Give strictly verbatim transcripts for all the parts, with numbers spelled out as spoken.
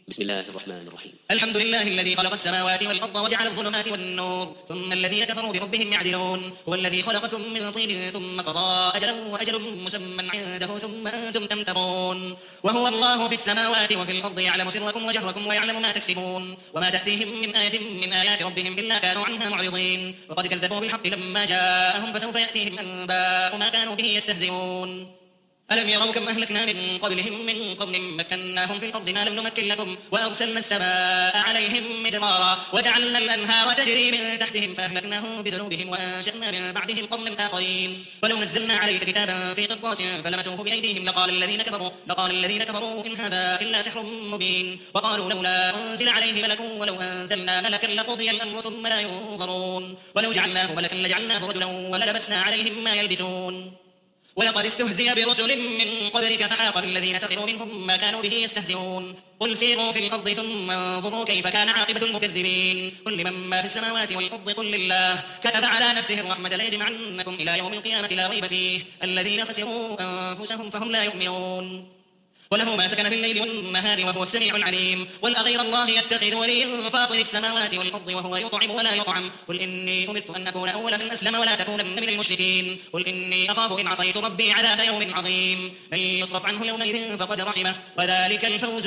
بسم الله الرحمن الرحيم. الحمد لله الذي خلق السماوات والأرض وجعل الظلمات والنور ثم الذين كفروا بربهم يعدلون هو الذي خلقكم من طين ثم قضى أجلا وأجل مسمى عنده ثم أنتم تمترون وهو الله في السماوات وفي الأرض يعلم سركم وجهركم ويعلم ما تكسبون وما تأتيهم من آية من آيات ربهم إلا كانوا عنها معرضين وقد كذبوا بالحق لما جاءهم فسوف يأتيهم أنباء ما كانوا به يستهزئون. ألم يروا كم أهلكنا من قبلهم من قرن مكناهم في الأرض ما لم نمكن لكم وأرسلنا السماء عليهم مدرارا وجعلنا الأنهار تجري من تحتهم فأهلكناهم بذنوبهم وأنشأنا من بعدهم قرنا آخرين ولو نزلنا عليك كتابا في قرطاس فلمسوه بأيديهم لقال الذين كفروا لقال الذين كفروا إن هذا إلا سحر مبين وقالوا لولا أنزل عليه ملك ولو أنزلنا ملكا لقضي الأمر ثم لا ينظرون ولو جعلناه ملكا لجعلناه رجلا وللبسنا عليهم ما يلبسون. ولقد استهزئ برسل من قبلك فحاق بالذين سخروا منهم ما كانوا به يستهزئون قل سيروا في الأرض ثم انظروا كيف كان عاقبة المكذبين قل لمن ما في السماوات والأرض قل لله كتب على نفسه الرحمة ليجمعنكم إلى يوم القيامة لا ريب فيه الذين خسروا أنفسهم فهم لا يؤمنون وله ما سكن في الليل والنهار وهو السميع العليم قل أغير الله يتخذ وليا فاطر السماوات والأرض وهو يطعم ولا يطعم قل إني أمرت أن أكون أول من أسلم ولا تكونن من المشركين قل إني أخاف إن عصيت ربي عذاب يوم عظيم من يصرف عنه يومئذ فقد رحمه وذلك الفوز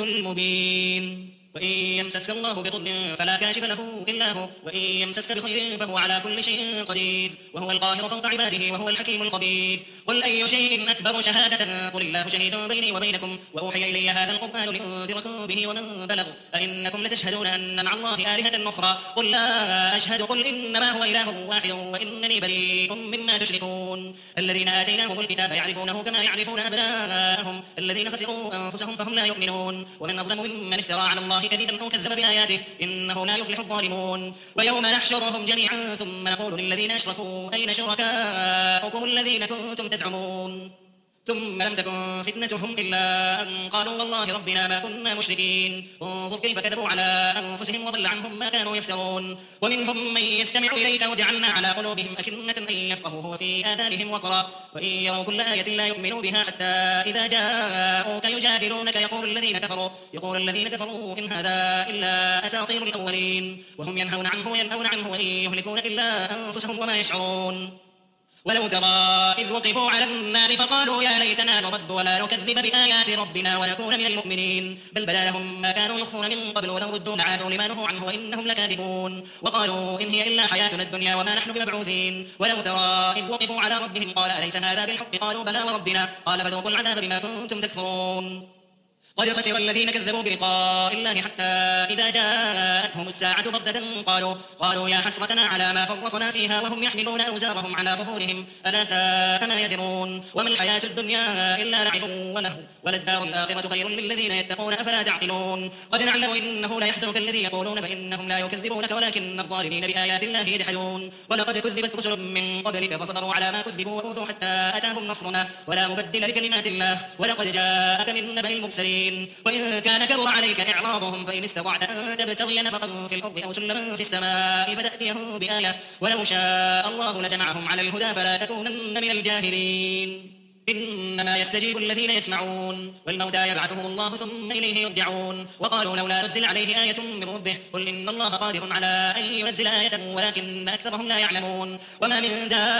المبين. وإن يمسسك الله بضر فلا كاشف له إلا هو وإن يمسسك بخير فهو على كل شيء قدير وهو القاهر فوق عباده وهو الحكيم الخبير. قل أي شيء أكبر شهادة قل الله شهيد بيني وبينكم وأوحي إلي هذا القرآن لأنذركم به ومن بلغ أئنكم لتشهدون أن مع الله آلهة أخرى قل لا أشهد قل إنما هو إله واحد وإنني بريء مما تشركون. الذين آتيناهم الكتاب يعرفونه كما يعرفون أبناءهم الذين خسروا أنفسهم فهم لا يؤمنون ومن أظلم ممن افترى على الله كذبا أو كذب بآياته إنه لا يفلح الظالمون. ويوم نحشرهم جميعا ثم نقول للذين أشركوا أين شركاؤكم الذين كنتم تزعمون ثم لم تكن فتنتهم إلا أن قالوا والله ربنا ما كنا مشركين انظر كيف كذبوا على أنفسهم وضل عنهم ما كانوا يفترون. ومنهم من يستمع إليك وجعلنا على قلوبهم أكنة أن يفقهوه وفي آذانهم وقرا وإن يروا كل آية لا يؤمنوا بها حتى إذا جاءوك يجادلونك يقول الذين كفروا يقول الذين كفروا إن هذا إلا أساطير الأولين وهم ينهون عنه وينهون عنه وإن يهلكون إلا أنفسهم وما يشعرون. ولو ترى إذ وقفوا على النار فقالوا يا ليتنا نرد ولا نكذب بآيات ربنا ونكون من المؤمنين بل بدا لهم ما كانوا يخفون من قبل ولو ردوا لعادوا لما نهوا عنه وإنهم لكاذبون وقالوا إن هي إلا حياتنا الدنيا وما نحن بمبعوثين. ولو ترى إذ وقفوا على ربهم قال أليس هذا بالحق قالوا بلى وربنا قال فذوقوا العذاب بما كنتم تكفرون. قد خسر الذين كذبوا بلقاء الله حتى إذا جاءتهم الساعة بغتة قالوا قالوا يا حسرتنا على ما فرطنا فيها وهم يحملون أوزارهم على ظهورهم ألا ساء ما يزرون. وما الحياة الدنيا إلا لعب ولهو وللدار الآخرة خير للذين يتقون أفلا تعقلون. قد نعلم إنه لا يحزنك الذي يقولون فإنهم لا يكذبونك ولكن الظالمين بآيات الله يجحدون. ولقد كذبت رسل من قبلك فصبروا على ما كذبوا وأوذوا حتى أتاهم نصرنا ولا مبدل لكلمات الله ولقد جاءك من نبأ المرسلين. وإن كان كبر عليك إعراضهم فإن استطعت أن تبتغي نفقا في الأرض أو سلما في السماء فتأتيهم بآية ولو شاء الله لجمعهم على الهدى فلا تكونن من الجاهلين. إنما يستجيب الذين يسمعون والموتى يبعثهم الله ثم إليه يرجعون. وقالوا لولا نزل عليه آية من ربه قل إن الله قادر على أن ينزل آية ولكن أكثرهم لا يعلمون. وما من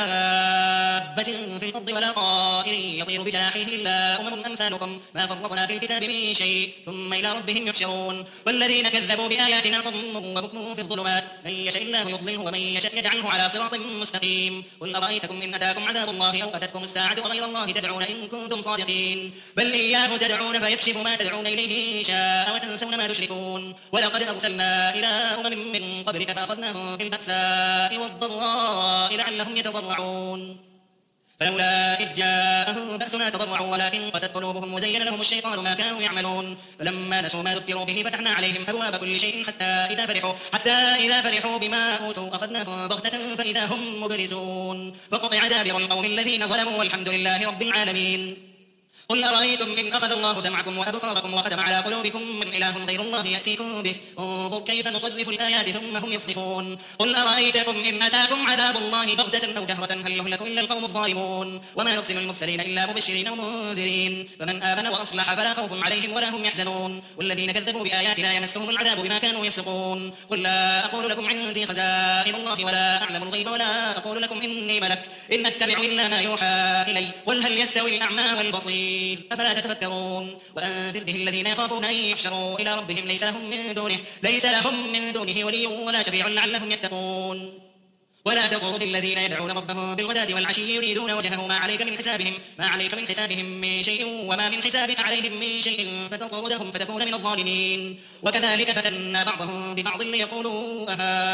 دابة في الأرض ولا طائر يطير بجناحيه إلا أمم أمثالكم ما فرطنا في الكتاب من شيء ثم إلى ربهم يحشرون. والذين كذبوا بآياتنا صم وبكم في الظلمات من يشاء الله يضلله ومن يشاء يجعله على صراط مستقيم. قل أرأيتكم إن أتاكم عذاب الله أو أتتكم الساعة غير الله تدعون إن كنتم صادقين بل إياه تدعون فيكشف ما تدعون إليه إن شاء وتنسون ما تشركون. ولقد أرسلنا إلى أمم من قبلك فأخذناهم بالبأساء والضراء لعلهم يتضرعون فلولا إذ جاءهم بأسنا تضرعوا ولكن قست قلوبهم وزين لهم الشيطان ما كانوا يعملون. فلما نسوا ما ذكروا به فتحنا عليهم أبواب كل شيء حتى إذا فرحوا حتى إذا فرحوا بما أوتوا أخذناهم بغتة فإذا هم مبلسون. فقطع دابر القوم الذين ظلموا والحمد لله رب العالمين. قل أرأيتم إن أخذ الله سمعكم وأبصاركم وختم على قلوبكم من إله غير الله يأتيكم به انظر كيف نصرف الآيات ثم هم يصدفون قل أرأيتكم إن أتاكم عذاب الله بغتة أو جهرة هل يهلك إلا القوم الظالمون وما نرسل المرسلين إلا مبشرين ومنذرين فمن آمن وأصلح فلا خوف عليهم ولا هم يحزنون والذين كذبوا بآياتنا يمسهم العذاب بما كانوا يفسقون قل لا أقول لكم عندي خزائن الله ولا أعلم الغيب ولا أقول لكم إني ملك إن أتبع إلا ما يوحى إلي قل هل يستوي الأعمى والبصير أفلا تتفكرون وأنذر به الذين يخافون أن يحشروا إلى ربهم ليس لهم من دونه ليس لهم من دونه ولي ولا شفيع لعلهم يتقون ولا تطرد الذين يدعون ربهم بالغداة والعشي يريدون وجهه ما عليك من حسابهم ما عليك من حسابهم من شيء وما من حسابك عليهم من شيء فتطردهم فتكون من الظالمين وكذلك فتنا بعضهم ببعض ليقولوا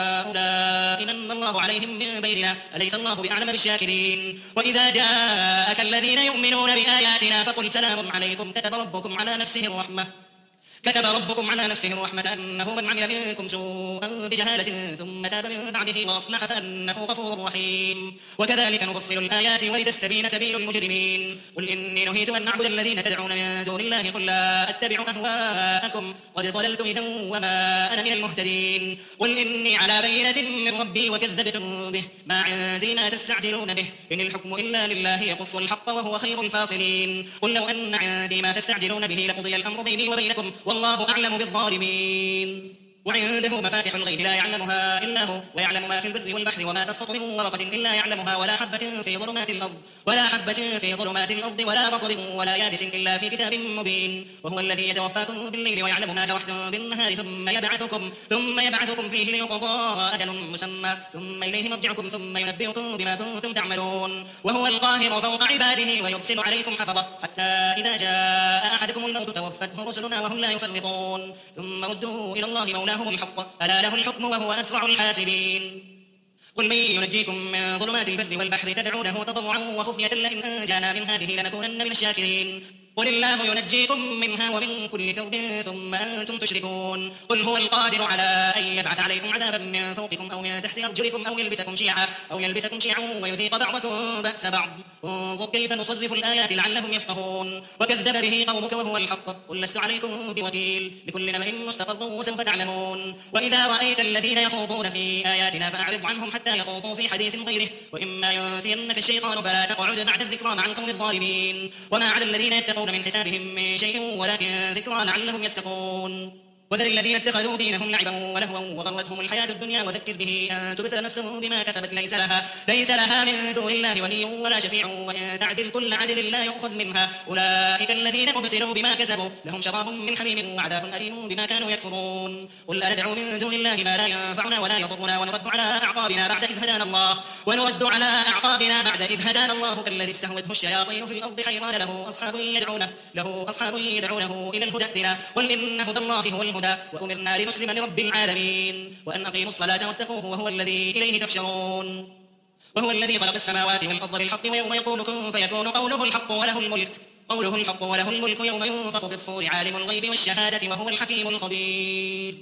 أهؤلاء من الله عليهم من بيننا أليس الله بأعلم بالشاكرين وإذا جاءك الذين يؤمنون بآياتنا فقل سلام عليكم كتب ربكم على نفسه الرحمة كتب ربكم على نفسه الرحمة أنه من عمل منكم سوءا بجهالة ثم تاب من بعده وأصلح فأنه غفور رحيم وكذلك نفصل الآيات ولتستبين سبيل المجرمين قل إني نهيت أن أعبد الذين تدعون من دون الله قل لا أتبع أهواءكم قد ضللت إذا وما أنا من المهتدين قل إني على بينة من ربي وكذبتم به ما عندي ما تستعجلون به إن الحكم إلا لله يقص الحق وهو خير الفاصلين قل لو أن عندي ما تستعجلون به لقضي الأمر بيني وبينكم والله أعلم بالظالمين وعنده مفاتح الغيب لا يعلمها إلا هو ويعلم ما في البر والبحر وما تسقط من ورقة إلا يعلمها ولا حبة في ظلمات الأرض ولا حبة في ظلمات الأرض ولا رطب ولا يابس إلا في كتاب مبين وهو الذي يتوفاكم بالليل ويعلم ما جرحتم بالنهار ثم يبعثكم ثم يبعثكم فيه ليقضى أجل مسمى ثم إليه مرجعكم ثم ينبئكم بما كنتم تعملون وهو القاهر فوق عباده ويرسل عليكم حفظة حتى إذا جاء أحدكم الموت توفته رسلنا وهم لا يفرطون ثم ردوا إلى الله مولاه لهم الحق ألا له الحكم وهو أسرع الحاسبين قل من ينجيكم من ظلمات البر والبحر تدعونه تضرعا وخفية لئن أنجانا من هذه لنكونن من الشاكرين قل الله ينجيكم منها ومن كل كرب ثم أنتم تشركون قل هو القادر على أن يبعث عليكم عذابا من فوقكم أو من تحت أرجلكم أو يلبسكم شيعا أو يلبسكم شيعا ويذيق بعضكم بأس بعض انظر كيف نصرف الآيات لعلهم يفقهون وكذب به قومك وهو الحق قل لست عليكم بوكيل لكل نبأ مستقر وسوف تعلمون وإذا رأيت الذين يخوضون في آياتنا فأعرض عنهم حتى يخوضوا في حديث غيره وإما ينسينك الشيطان فلا تقعد بعد الذكرى مع القوم الظالمين وما على الذين يتقون من حسابهم من شيء ولكن ذكرى لعلهم يتقون وذر الذين اتخذوا دينهم لعبا ولهوا وغرتهم الحياة الدنيا وذكر به أن تبصر نفس بما كسبت ليس لها ليس لها من دون الله ولي ولا شفيع وإن تعدل كل عدل لا يؤخذ منها أولئك الذين أبصروا بما كسبوا لهم شراب من حميم وعذاب أليم بما كانوا يكفرون قل أندعو من دون الله ما لا ينفعنا ولا يضرنا ونرد على أعقابنا بعد إذ هدانا الله ونرد على أعقابنا بعد إذ هدانا الله كالذي استهوته الشياطين في الأرض حيران له أصحاب يدعونه له أصحاب يدعونه إلى الهدى ائتنا قل إن هدى الله هو الهدى وأمرنا لنسلم لرب العالمين وأن أقيموا الصلاة واتقوه وهو الذي إليه تحشرون وهو الذي خلق السماوات والأرض بالحق ويوم يقول كن فيكون قوله الحق وله الملك قوله الحق وله الملك يوم ينفخ في الصور عالم الغيب والشهادة وهو الحكيم الخبير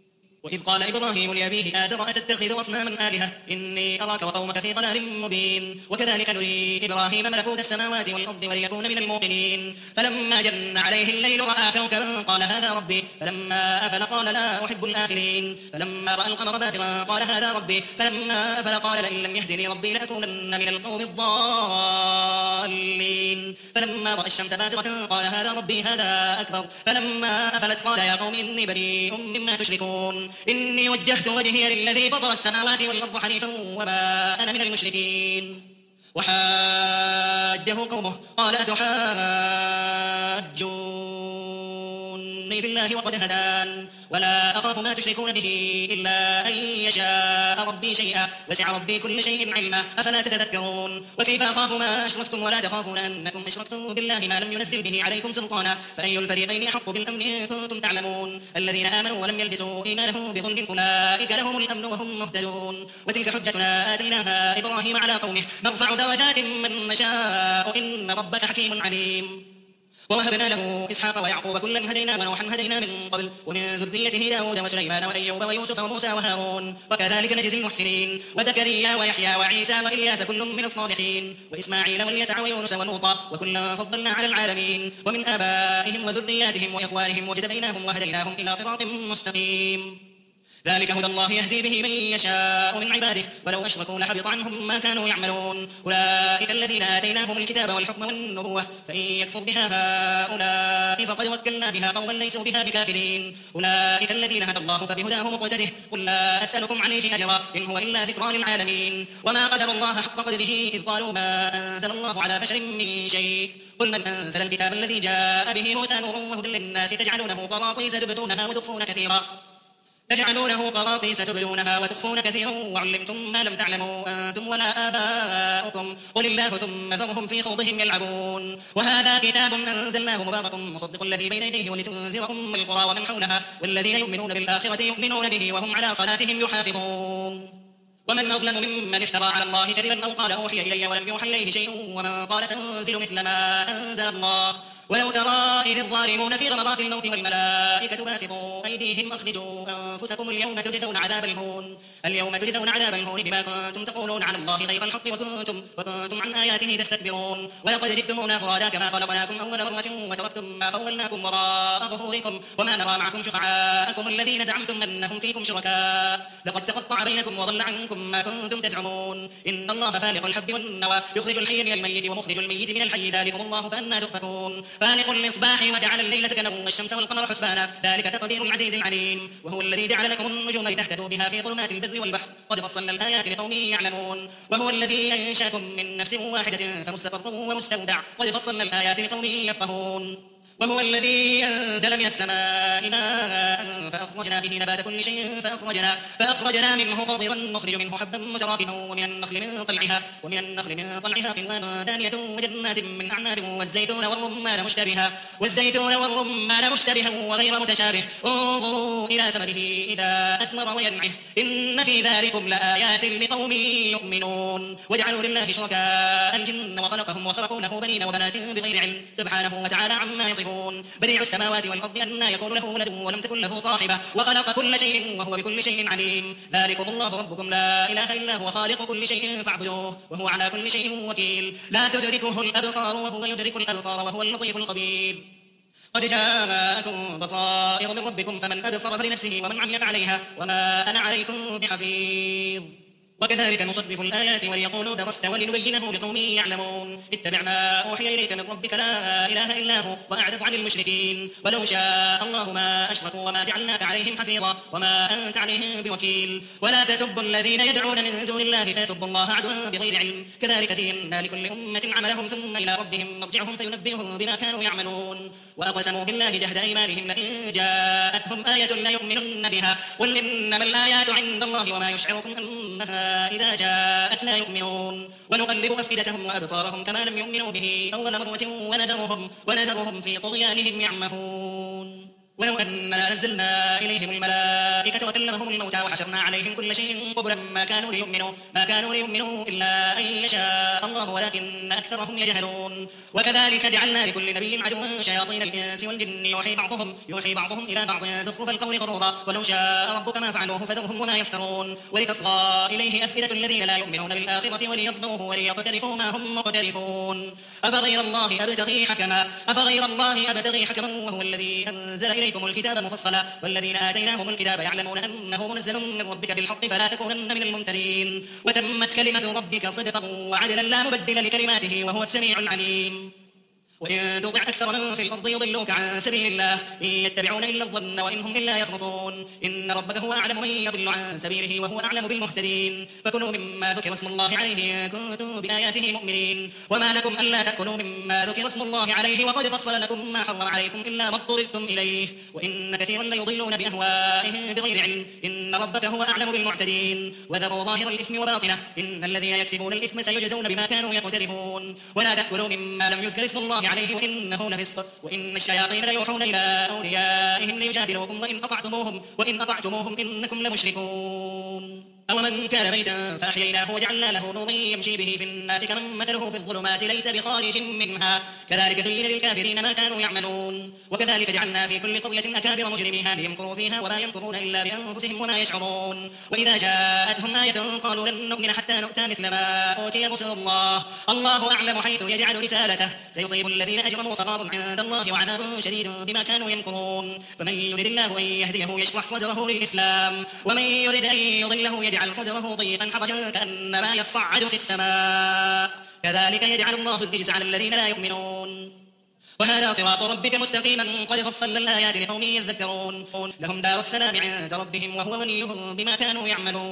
وإذ قال إبراهيم لأبيه آزر أتتخذ أصناما آلهة إني أراك وقومك في ضلال مبين وكذلك نري إبراهيم ملكوت السماوات والأرض وليكون من الموقنين فلما جن عليه الليل رأى كوكبا قال هذا ربي فلما أفل قال لا أحب الآفلين فلما رأى القمر بازغا قال هذا ربي فلما أفل قال لئن لم يهدني ربي لأكونن من القوم الضالين فلما رأى الشمس بازغة قال هذا ربي هذا أكبر فلما أفلت قال يا قوم إني بريء مما تشركون إني وجهت وجهي للذي فطر السماوات والأرض حنيفا وما أنا من المشركين وحاجه قومه قال أتحاجوني في الله وقد هدان ولا أخاف ما تشركون به إلا أن يشاء ربي شيئا وسع ربي كل شيء علما أفلا تتذكرون وكيف أخاف ما أشركتم ولا تخافون أنكم أشركتم بالله ما لم ينزل به عليكم سلطانا فأي الفريقين أحق بالأمن إن كنتم تعلمون الذين آمنوا ولم يلبسوا إيمانهم بظلم أولئك لهم الأمن وهم مهتدون وتلك حجتنا آتيناها إبراهيم على قومه نرفع درجات من نشاء إن ربك حكيم عليم ووهبنا له إسحاق ويعقوب كلا هدينا ونوحا هدينا من قبل ومن ذريته داود وسليمان وأيوب ويوسف وموسى وهارون وكذلك نجزي المحسنين وزكريا ويحيى وعيسى وإلياس كل من الصالحين وإسماعيل واليسع ويونس ولوطا وكلا فضلنا على العالمين ومن آبائهم وذرياتهم وإخوانهم واجتبيناهم وهديناهم إلى صراط مستقيم ذلك هدى الله يهدي به من يشاء من عباده ولو أشركوا لحبط عنهم ما كانوا يعملون أولئك الذين آتيناهم الكتاب والحكم والنبوة فإن يكفر بها هؤلاء فقد وكلنا بها قوما ليسوا بها بكافرين أولئك الذين هدى الله فبهداه مقتده قل لا أسألكم عليه أجرا إن هو إلا ذكرى للعالمين وما قدر الله حق قدره إذ قالوا ما أنزل الله على بشر من شيء قل من أنزل الكتاب الذي جاء به موسى نورا وهدى للناس تجعلونه قراطيس تبدونها وتخفون كثيرا تجعلونه قراطيس تبدونها وتخفون كثيرا وعلمتم ما لم تعلموا أنتم ولا آباؤكم قل الله ثم ذرهم في خوضهم يلعبون وهذا كتاب أنزلناه مبارك مصدق الذي بين يديه ولتنذر أم القرى ومن حولها والذين يؤمنون بالآخرة يؤمنون به وهم على صلاتهم يحافظون ومن أظلم ممن افترى على الله كذبا أو قال أوحي إلي ولم يوحى إليه شيء ومن قال سأنزل مثل ما أنزل الله ولو ترى إذ الظالمون في غمرات الموت والملائكة باسطوا أيديهم أخرجوا أنفسكم اليوم تجزون عذاب الهون اليوم تجزون عذاب الهون بما كنتم تقولون على الله غير الحق وكنتم وكنتم عن آياته تستكبرون ولقد جئتمونا فرادا كما خلقناكم أول مرة وتركتم ما خولناكم وراء ظهوركم وما نرى معكم شفعاءكم الذين زعمتم أنهم فيكم شركاء لقد تقطع بينكم وضل عنكم ما كنتم تزعمون إن الله فالق الحب والنوى يخرج الحي من الميت ومخرج الميت من الحي ذلكم الله فأنى تؤفكون فالق المصباح وجعل الليل سكنا والشمس والقمر حسبانا ذلك تقدير العزيز العليم وهو الذي جعل لكم النجوم لتهتدوا بها في ظلمات البر والبحر قد فصلنا الآيات لقوم يعلمون وهو الذي أنشأكم من نفس واحدة فمستقر ومستودع قد فصلنا الآيات لقوم يفقهون وهو الذي أنزل من السماء ماء فأخرجنا به نبات كل شيء فأخرجنا, فأخرجنا منه خضرا نخرج منه حبا متراكبا ومن النخل من طلعها ومن النخل من طلعها قنوان دانية وجنات من أعناب والزيتون والرمان مشتبها والزيتون والرمان مشتبها وغير متشابه انظروا إلى ثمره إذا أثمر وينعه إن في ذلكم لآيات لقوم يؤمنون وجعلوا لله شركاء الجن وخلقهم وخلقوا له بنين وبنات بغير علم سبحانه وتعالى عما يصفون بديع السماوات والأرض أنى يكون له ولد ولم تكن له صاحبة وخلق كل شيء وهو بكل شيء عليم ذلكم الله ربكم لا إله إلا هو خالق كل شيء فاعبدوه وهو على كل شيء وكيل لا تدركه الأبصار وهو يدرك الأبصار وهو اللطيف الخبير قد جاءكم بصائر من ربكم فمن أبصر فلنفسه ومن عمي فعليها وما أنا عليكم بحفيظ وكذلك نصرف الآيات وليقولوا درست ولنبينه لقوم يعلمون اتبع ما أوحي إليك من ربك لا إله إلا هو وأعرض عن المشركين ولو شاء الله ما أشركوا وما جعلناك عليهم حفيظا وما أنت عليهم بوكيل ولا تسبوا الذين يدعون من دون الله فيسبوا الله عدوا بغير علم كذلك زينا لكل أمة عملهم ثم إلى ربهم مرجعهم فينبئهم بما كانوا يعملون وأقسموا بالله جهد أيمانهم لئن جاءتهم آية لا يؤمنن بها قل إنما الآيات عند الله وما يشعركم أنها إذا جاءت لا يؤمنون ونقلب أفئدتهم وأبصارهم كما لم يؤمنوا به أول مرة ونذرهم, ونذرهم في طغيانهم يعمهون ولو أننا نزلنا إليهم الملائكة وكلمهم الموتى وحشرنا عليهم كل شيء قبلا ما كانوا ليؤمنوا ما كانوا ليؤمنوا إلا أن يشاء الله ولكن أكثرهم يجهلون وكذلك جعلنا لكل نبي عدوا شياطين الإنس والجن يوحي بعضهم يوحي بعضهم إلى بعض زخرف القول غرورا ولو شاء ربك ما فعلوه فذرهم وما يفترون ولتصغى إليه أفئدة الذين لا يؤمنون بالآخرة وليرضوه وليقترفوا ما هم مقترفون أفغير الله أبتغي حكما أفغير الله أبتغي حكما وهو الذي أنزل إليكم الكتاب مفصلا والذين آتيناهم الكتاب يعلمون أنه منزل من ربك بالحق فلا تكونن من الممترين وتمت كلمة ربك صدقا وعدلا لا مبدل لكلماته وهو السميع العليم وإن تطع أكثر من في الأرض يضلوك عن سبيل الله إن يتبعون إلا الظن وإن هم إلا يخرصون إن ربك هو أعلم من يضل عن سبيله وهو أعلم بالمهتدين فكلوا مما ذكر اسم الله عليه إن كنتم بآياته مؤمنين وما لكم ألا تأكلوا مما ذكر اسم الله عليه وقد فصل لكم ما حرم عليكم إلا ما اضطررتم إليه وإن كثيرا ليضلون بأهوائهم بغير علم إن ربك هو أعلم بالمعتدين وذروا ظاهر الإثم وباطنه إن الذين يكسبون الإثم سيجزون بما كانوا يقترفون ولا تأكلوا مما لم يذكر اسم الله عليه وإنه لفسق وإن الشياطين ليوحون إلى أوليائهم ليجادلوكم وإن أطعتموهم وإن أطعتموهم إنكم لمشركون أومن كان ميتا فأحييناه وجعلنا له نورا يمشي به في الناس كمن مثله في الظلمات ليس بخارج منها كذلك زين للكافرين ما كانوا يعملون وكذلك جعلنا في كل قرية أكابر مجرميها ليمكروا فيها وما يمكرون إلا بأنفسهم وما يشعرون وإذا جاءتهم آية قالوا لن نؤمن حتى نؤتى مثل ما أوتي رسل الله الله أعلم حيث يجعل رسالته سيصيب الذين أجرموا صغار عند الله وعذاب شديد بما كانوا يمكرون فمن يرد الله أن يهديه يشرح صدره للإسلام ومن يرد أن يضله يجعل صدره ضيقا حرجا كأنما يصعد في السماء كذلك يجعل الله الرجس على الذين لا يؤمنون وهذا صراط ربك مستقيما قد فصلنا الآيات لقوم يذكرون لهم دار السلام عند ربهم وهو وليهم بما كانوا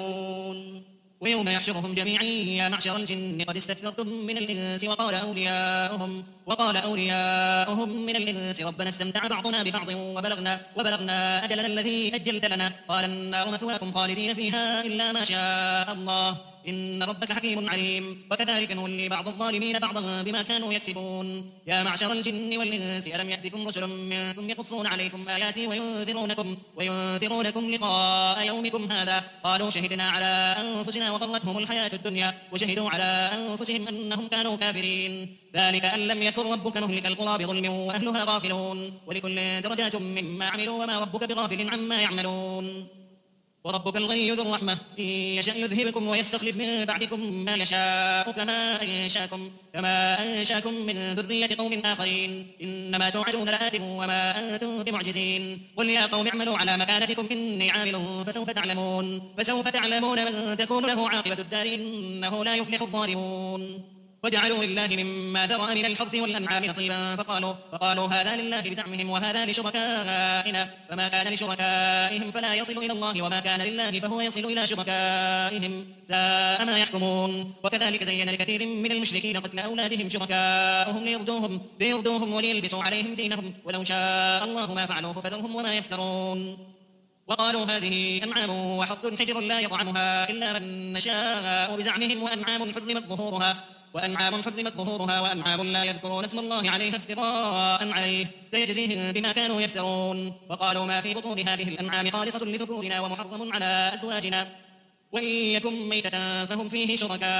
يعملون ويوم يحشرهم جميعا يا معشر الجن قد استكثرتم من الإنس وقال أولياؤهم وقال أولياؤهم من الإنس ربنا استمتع بعضنا ببعض وبلغنا وبلغنا أجلنا الذي أجلت لنا قال النار مثواكم خالدين فيها إلا ما شاء الله إن ربك حكيم عليم وكذلك نولي بعض الظالمين بعضا بما كانوا يكسبون يا معشر الجن والإنس ألم يأتكم رسل منكم يقصون عليكم آياتي وينذرونكم وينذرونكم لقاء يومكم هذا قالوا شهدنا على أنفسنا وغرتهم الحياة الدنيا وشهدوا على أنفسهم أنهم كانوا كافرين ذلك أن لم يكن ربك مهلك القرى بظلم وأهلها غافلون ولكل درجات مما عملوا وما ربك بغافل عما يعملون وربك الغني ذو الرحمة إن يشأ يذهبكم ويستخلف من بعدكم ما يشاء كما أنشاكم كما أنشاكم من ذرية قوم آخرين إنما توعدون لآت وما أنتم بمعجزين قل يا قوم اعملوا على مكانتكم إني عامل فسوف تعلمون فسوف تعلمون من تكون له عاقبة الدار إنه لا يفلح الظالمون وجعلوا لله مما ذرأ من الحرث والأنعام نصيبا فقالوا, فقالوا هذا لله بزعمهم وهذا لشركائنا فما كان لشركائهم فلا يصل إلى الله وما كان لله فهو يصل إلى شركائهم ساء ما يحكمون وكذلك زين لكثير من المشركين قتل أولادهم شركاؤهم ليردوهم, ليردوهم وليلبسوا عليهم دينهم ولو شاء الله ما فعلوه فذرهم وما يفترون وقالوا هذه أنعام وحرث حجر لا يطعمها إلا من نشاء بزعمهم وأنعام حرمت ظهورها وأنعام حرمت ظهورها وأنعام لا يذكرون اسم الله عليها افتراء عليه سيجزيهم بما كانوا يفترون وقالوا ما في بطون هذه الأنعام خالصة لذكورنا ومحرم على أزواجنا وإن يكن ميتة فهم فيه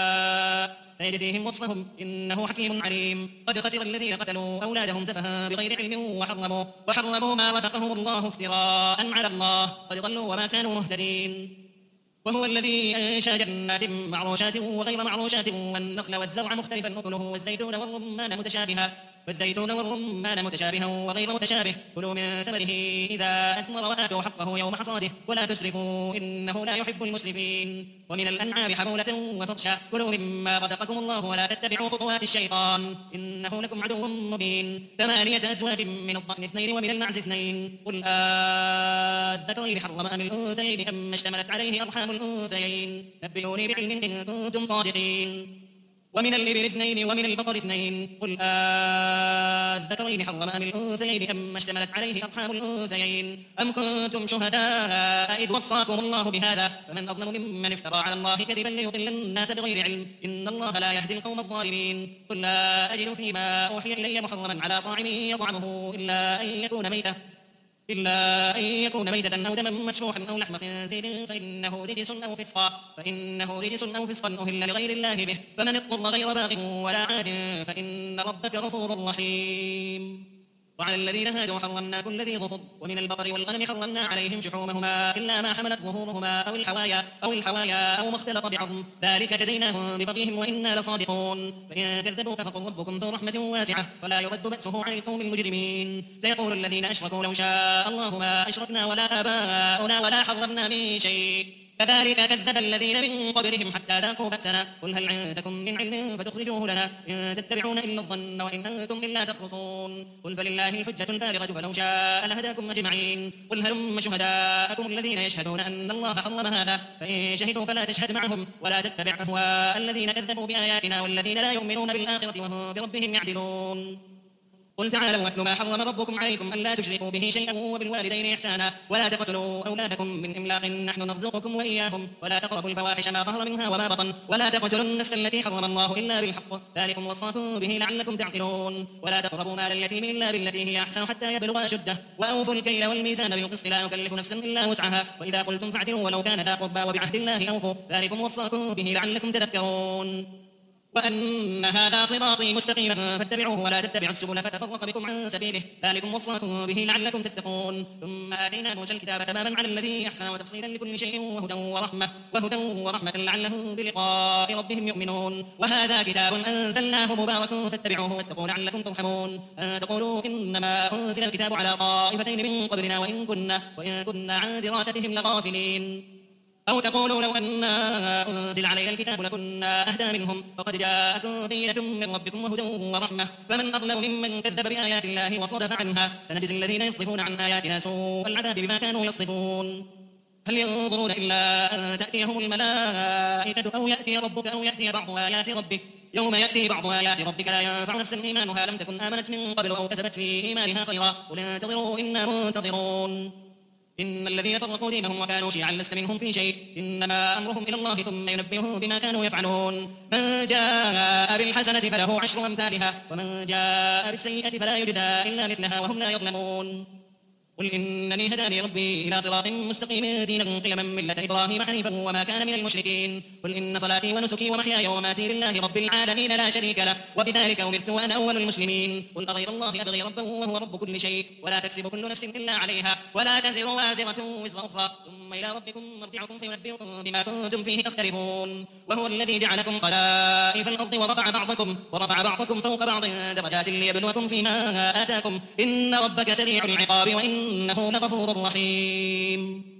شركاء سيجزيهم وصفهم إنه حكيم عليم قد خسر الذين قتلوا أولادهم سفها بغير علم وحرموا, وحرموا ما رزقهم الله افتراء على الله قد ضلوا وما كانوا مهتدين وهو الذي أنشأ جنات معروشات وغير معروشات والنخل والزرع مختلفا أكله والزيتون والرمان متشابها والزيتون والرمان متشابها وغير متشابه كلوا من ثمره إذا أثمر وآتوا حقه يوم حصاده ولا تسرفوا إنه لا يحب المسرفين ومن الأنعام حمولة وفرشا كلوا مما رزقكم الله ولا تتبعوا خطوات الشيطان إنه لكم عدو مبين ثمانية أزواج من الضأن اثنين ومن المعز اثنين قل آذكرين حرم أم الأنثيين أم اشتملت عليه أرحام الأنثيين نبئوني بعلم إن كنتم صادقين ومن الإبل اثنين ومن البقر اثنين قل آذكرين حرم أم الأنثيين أم اشتملت عليه أرحام الأنثيين أم كنتم شهداء إذ وصاكم الله بهذا فمن أظلم ممن افترى على الله كذبا ليضل الناس بغير علم إن الله لا يهدي القوم الظالمين قل لا أجد فيما أوحي إلي محرما على طاعم يطعمه إلا أن يكون ميتة إلا أن يكون ميتة أو دما مسفوحا أو لحم خنزير فإنه رجس أو فسقا فإنه رجس أو فسقا أهل لغير الله به فمن اضطر غير باغ ولا عاد فإن ربك غفور رحيم وعلى الذين هادوا حرمنا كل ذي ظفر ومن البقر والغنم حرمنا عليهم شحومهما إلا ما حملت ظهورهما أو الحوايا أو الحوايا أو ما اختلط بعظم ذلك جزيناهم ببغيهم وإنا لصادقون فإن كذبوك فقل ربكم ذو رحمة واسعة ولا يرد بأسه عن القوم المجرمين سيقول الذين أشركوا لو شاء الله ما أشركنا ولا آباؤنا ولا حرمنا من شيء كذلك كذب الذين من قبلهم حتى ذاقوا بأسنا قل هل عندكم من علم فتخرجوه لنا إن تتبعون إلا الظن وإن أنتم إلا تخرصون قل فلله الحجة البالغة فلو شاء لهداكم أجمعين قل هلم شهداءكم الذين يشهدون أن الله حرم هذا فإن شهدوا فلا تشهد معهم ولا تتبع أهواء الذين كذبوا بآياتنا والذين لا يؤمنون بالآخرة وهم بربهم يعدلون قل تعالوا واتل ما حرم ربكم عليكم ألا تشركوا به شيئا وبالوالدين إحسانا ولا تقتلوا أولادكم من إملاق نحن نرزقكم وإياهم ولا تقربوا الفواحش ما ظهر منها وما بطن ولا تقتلوا النفس التي حرم الله إلا بالحق ذلكم وصاكم به لعلكم تعقلون ولا تقربوا مال اليتيم إلا بالتي هي أحسن حتى يبلغ أشده وأوفوا الكيل والميزان بالقسط لا نكلف نفسا إلا وسعها وإذا قلتم فاعدلوا ولو كان ذا قربى وبعهد الله أوفوا ذلكم وصاكم به لعلكم تذكرون وأن هذا صراطي مستقيما فاتبعوه ولا تتبعوا السبل فتفرق بكم عن سبيله ذلكم وصاكم به لعلكم تتقون ثم آتينا موسى الكتاب تماما على الذي أحسن وتفصيلا لكل شيء وهدى ورحمة وهدى ورحمة لعلهم بلقاء ربهم يؤمنون وهذا كتاب أنزلناه مبارك فاتبعوه واتقوا لعلكم ترحمون أن تقولوا إنما أنزل الكتاب على طائفتين من قبلنا وإن كنا وإن كنا عن دراستهم لغافلين أو تقولوا لو أن أنزل علينا الكتاب لكنا أهدى منهم فقد جاءكم بينة من ربكم وهدى ورحمة فمن أظلم ممن كذب بآيات الله وصدف عنها سنجزي الذين يصدفون عن آياتنا سوء العذاب بما كانوا يصدفون هل ينظرون إلا أن تأتيهم الملائكة أو يأتي ربك أو يأتي بعض آيات ربك يوم يأتي بعض آيات ربك لا ينفع نفسا إيمانها لم تكن آمنت من قبل أو كسبت في إيمانها خيرا قل انتظروا إنا منتظرون إن الذين فرقوا دينهم وكانوا شيعا لست منهم في شيء إنما أمرهم إلى الله ثم ينبئهم بما كانوا يفعلون من جاء بالحسنة فله عشر أمثالها ومن جاء بالسيئة فلا يجزى إلا مثلها وهم لا يظلمون قل إنني هداني ربي إلى صراط مستقيم دينا قيما ملة إبراهيم حنيفا وما كان من المشركين قل إن صلاتي ونسكي ومحياي ومماتي لله رب العالمين لا شريك له وبذلك أمرت وأنا أول المسلمين قل أغير الله أبغي ربا وهو رب كل شيء ولا تكسب كل نفس إلا عليها ولا تزر وازرة وزر أخرى ثم إلى ربكم مرجعكم فينبئكم بما كنتم فيه تختلفون وهو الذي جعلكم خلائف الأرض ورفع بعضكم ورفع بعضكم فوق بعض درجات ليبلوكم فيما آتاكم إن ربك سريع العقاب وإن إنه لغفور رحيم